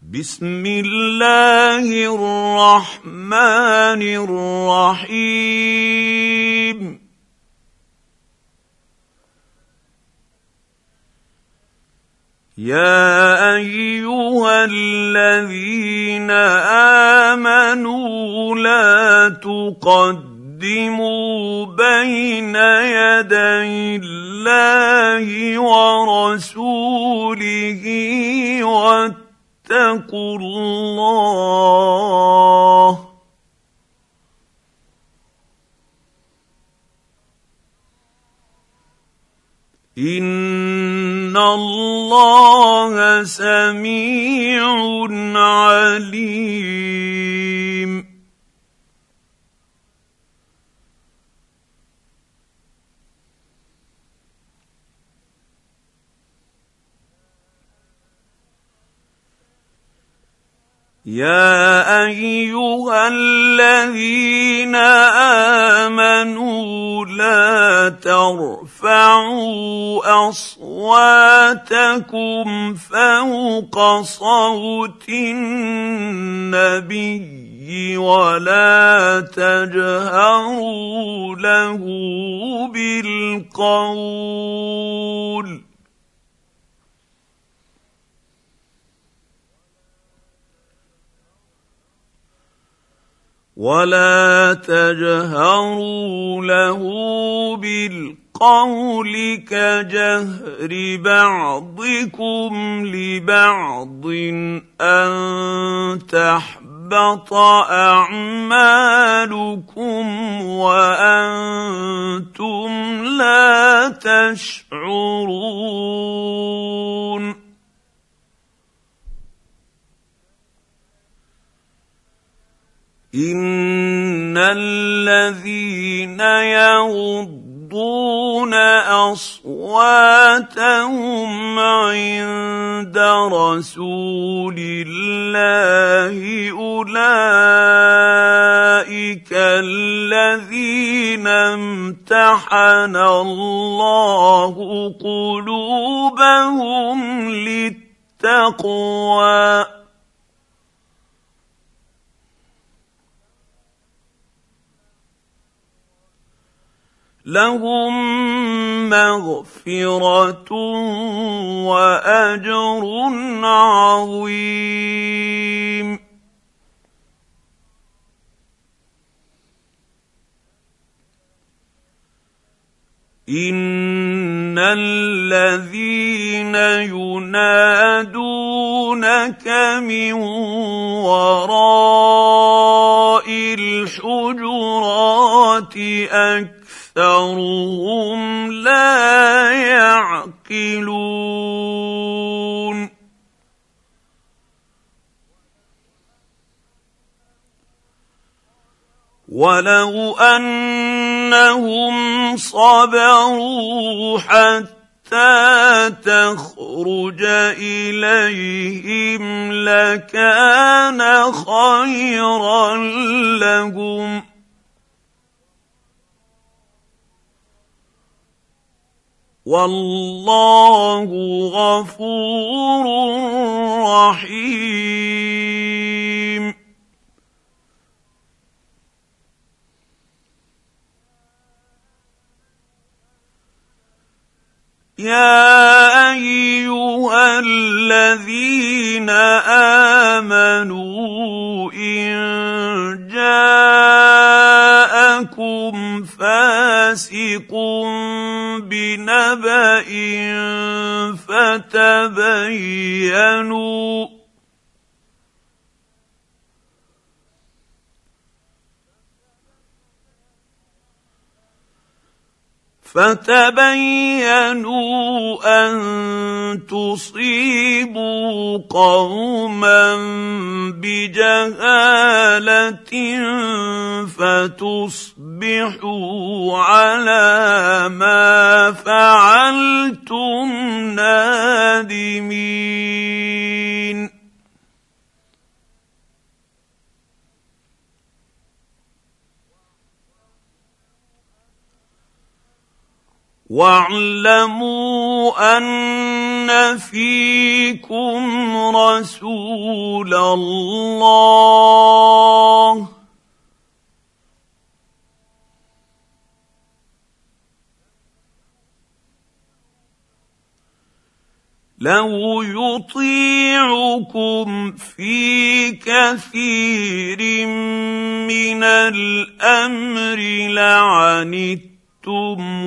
بسم الله الرحمن الرحيم يا ايها الذين امنوا لا تقدموا بين يدي الله ورسوله واتقوا الله إن الله سميع عليم يا ايها الذين امنوا لا ترفعوا اصواتكم فوق صوت النبي ولا تجهروا له بالقول كجهر بعضكم لبعض أن تحبط أعمالكم وأنتم لا تشعرون إن الذين يغضون أصواتهم عند رسول الله أولئك الذين امتحن الله قلوبهم للتقوى لهم مغفرة وأجر عظيم إن الذين ينادونك من وراء الحجرات أكثرهم لا يعقلون ولو أنهم صبروا حتى تخرج إليهم لكان خيرا لهم والله غفور رحيم يا أيها الذين آمنوا إن جاءكم فاسق بنبأ فتبينوا أن تصيبوا قوما بجهالة فتصبحوا على ما فعلتم نادمين واعلموا أن ان فيكم رسول الله لو يطيعكم في كثير من الامر لعنتم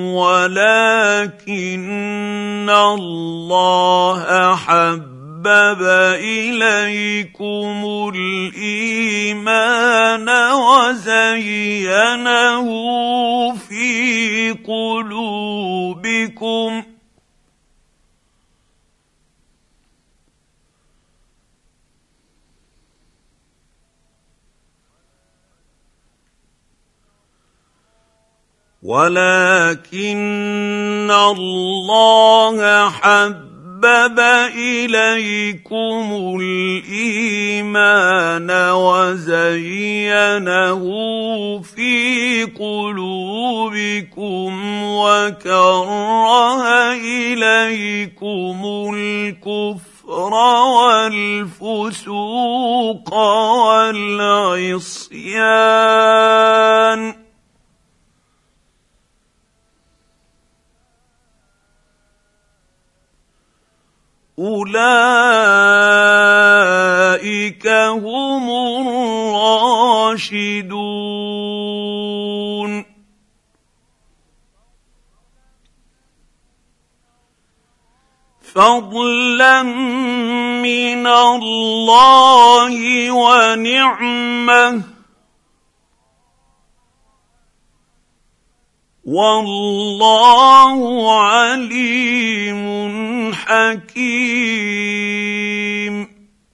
ولكن الله حبب اليكم الايمان وزينه في قلوبكم ولكن الله حبب إليكم الإيمان وزينه في قلوبكم وكره إليكم الكفر والفسوق والعصيان أولئك هم الراشدون فضلا من الله ونعمه والله عليم حكيم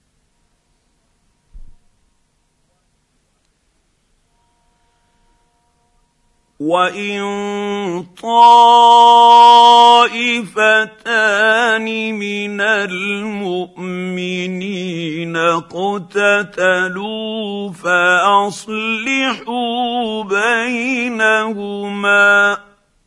وإن طائفتان من المؤمنين اقتتلوا فأصلحوا بينهما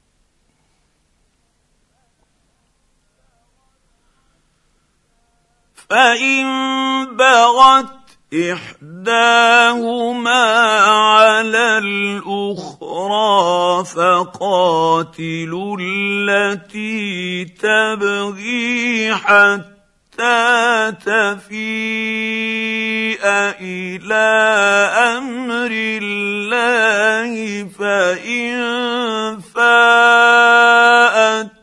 فإن بغت إحداهما على الأخرى فقاتلوا التي تبغي حتى تفيء إلى أمر الله فإن فاءت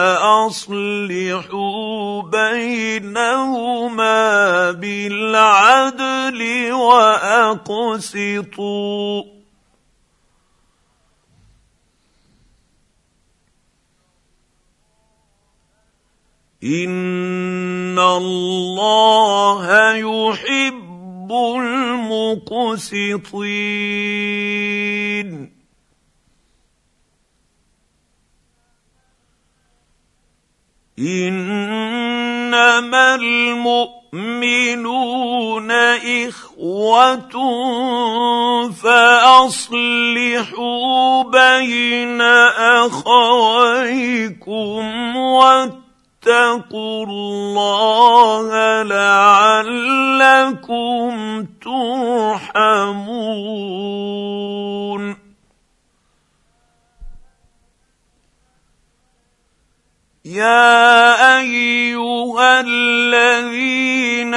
فأصلحوا بينهما بالعدل وأقسطوا إن الله يحب المقسطين إنما المؤمنون إخوة فأصلحوا بين أخويكم واتقوا الله لعلكم ترحمون يا أيها الذين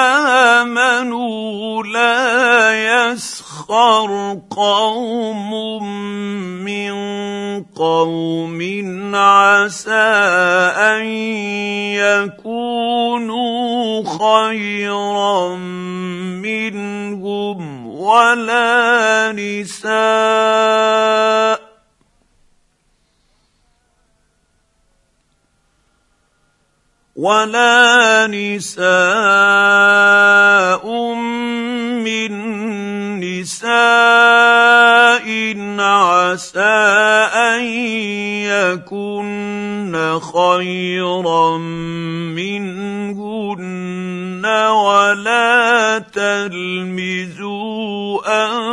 آمنوا لا يسخر قوم من قوم عسى أن يكونوا خيرا منهم ولا نساء من نساء عسى أن يكن خيرا منهن ولا تلمزوا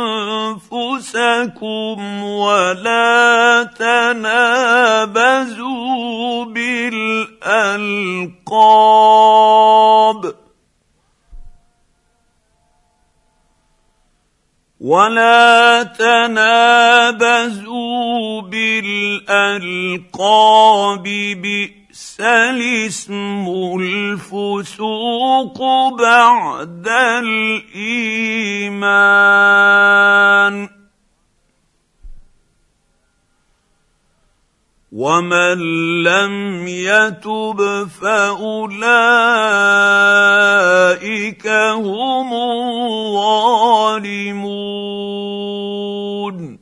أنفسكم ولا تنابزوا بالألقاب الالقاب ولا تنابزوا بالالقاب بئس الاسم الفسوق بعد الايمان ومن لم يتب فاولئك هم الظالمون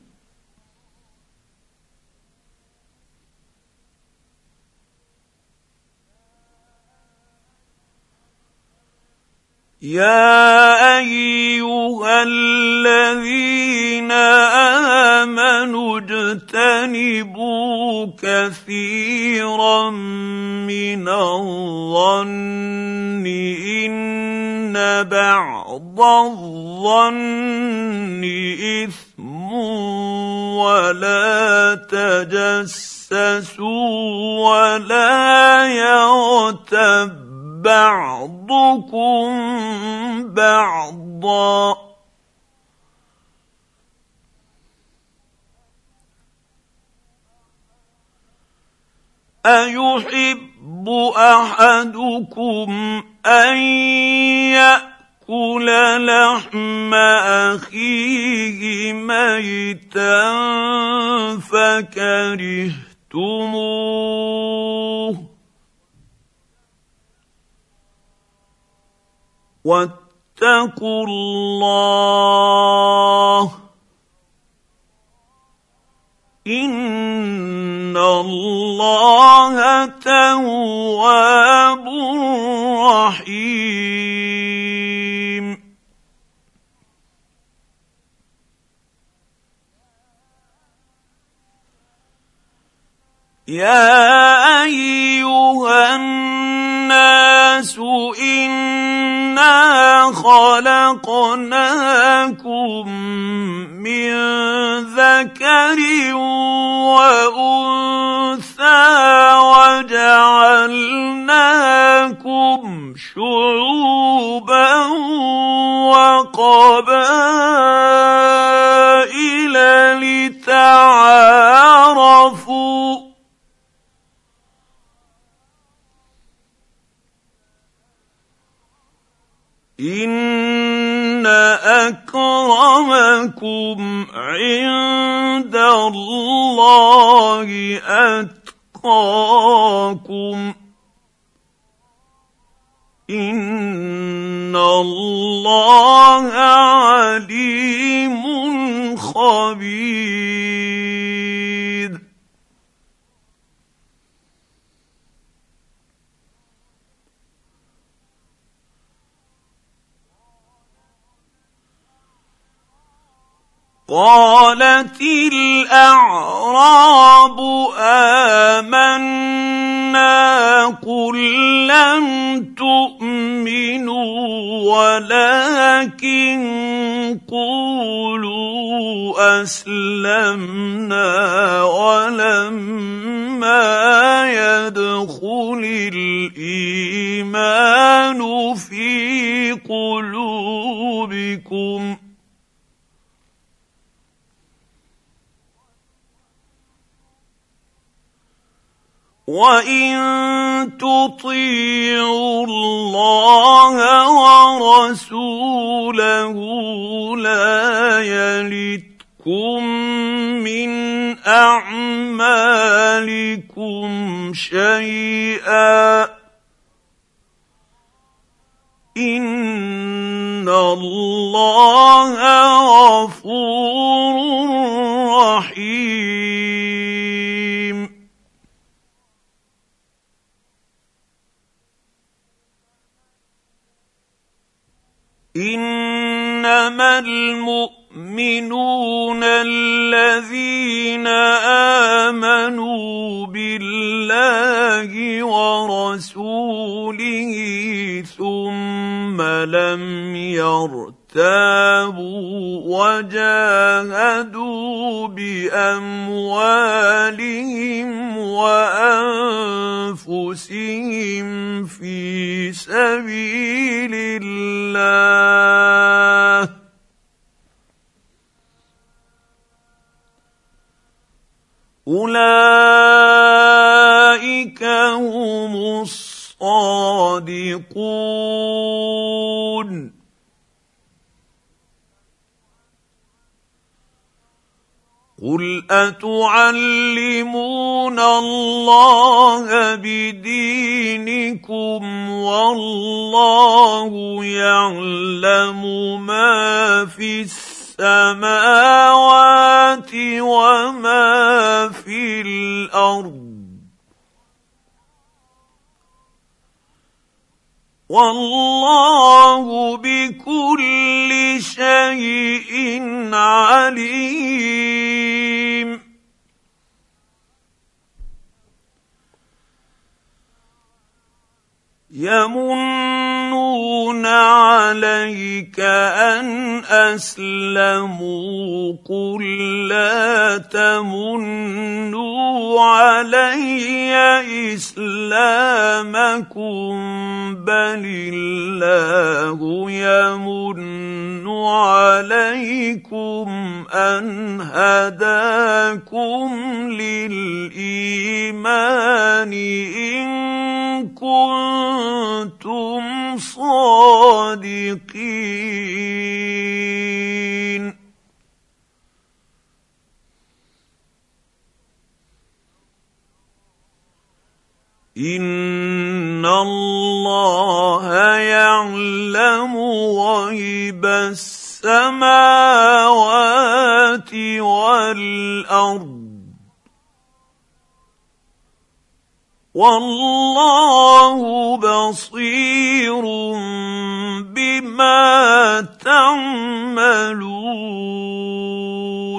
يا ايها الذين امنوا اجتنبوا كثيرا من الظن ان بعض الظن اثم ولا تجسسوا ولا يغتب بعضكم بعضا أيحب أحدكم أن يأكل لحم أخيه ميتا فكرهتموه واتقوا الله إن الله تواب رحيم يا أيها الناس إنا خلقناكم من ذكر وأنثى وجعلناكم شعوبا وقبائل لتعارفوا إن أكرمكم عند الله أتقاكم إن الله عليم خبير قالت الأعراب آمنا قل لم تؤمنوا ولكن قولوا أسلمنا ولما يدخل الإيمان في قلوبكم وَإِن تُطِيعُوا اللَّهَ وَرَسُولَهُ لَا يَلِتْكُم مِّنْ أَعْمَالِكُمْ شَيْئًا إِنَّ اللَّهَ غَفُورٌ رَّحِيمٌ إنما المؤمنون الذين آمنوا بالله ورسوله ثم لم يرتابوا تابوا وجاهدوا باموالهم وانفسهم في سبيل الله اولئك هم الصادقون. قل اتعلمون الله بدينكم والله يعلم ما في السماوات وما في الارض والله بكل شيء عليم. يمنون عليك ان اسلموا قل لا تمنوا علي اسلامكم بل الله يمن عليكم ان هداكم للايمان ان كنتم صادقين. ان الله يعلم غيب السماوات والارض والله بصير بما تعملون.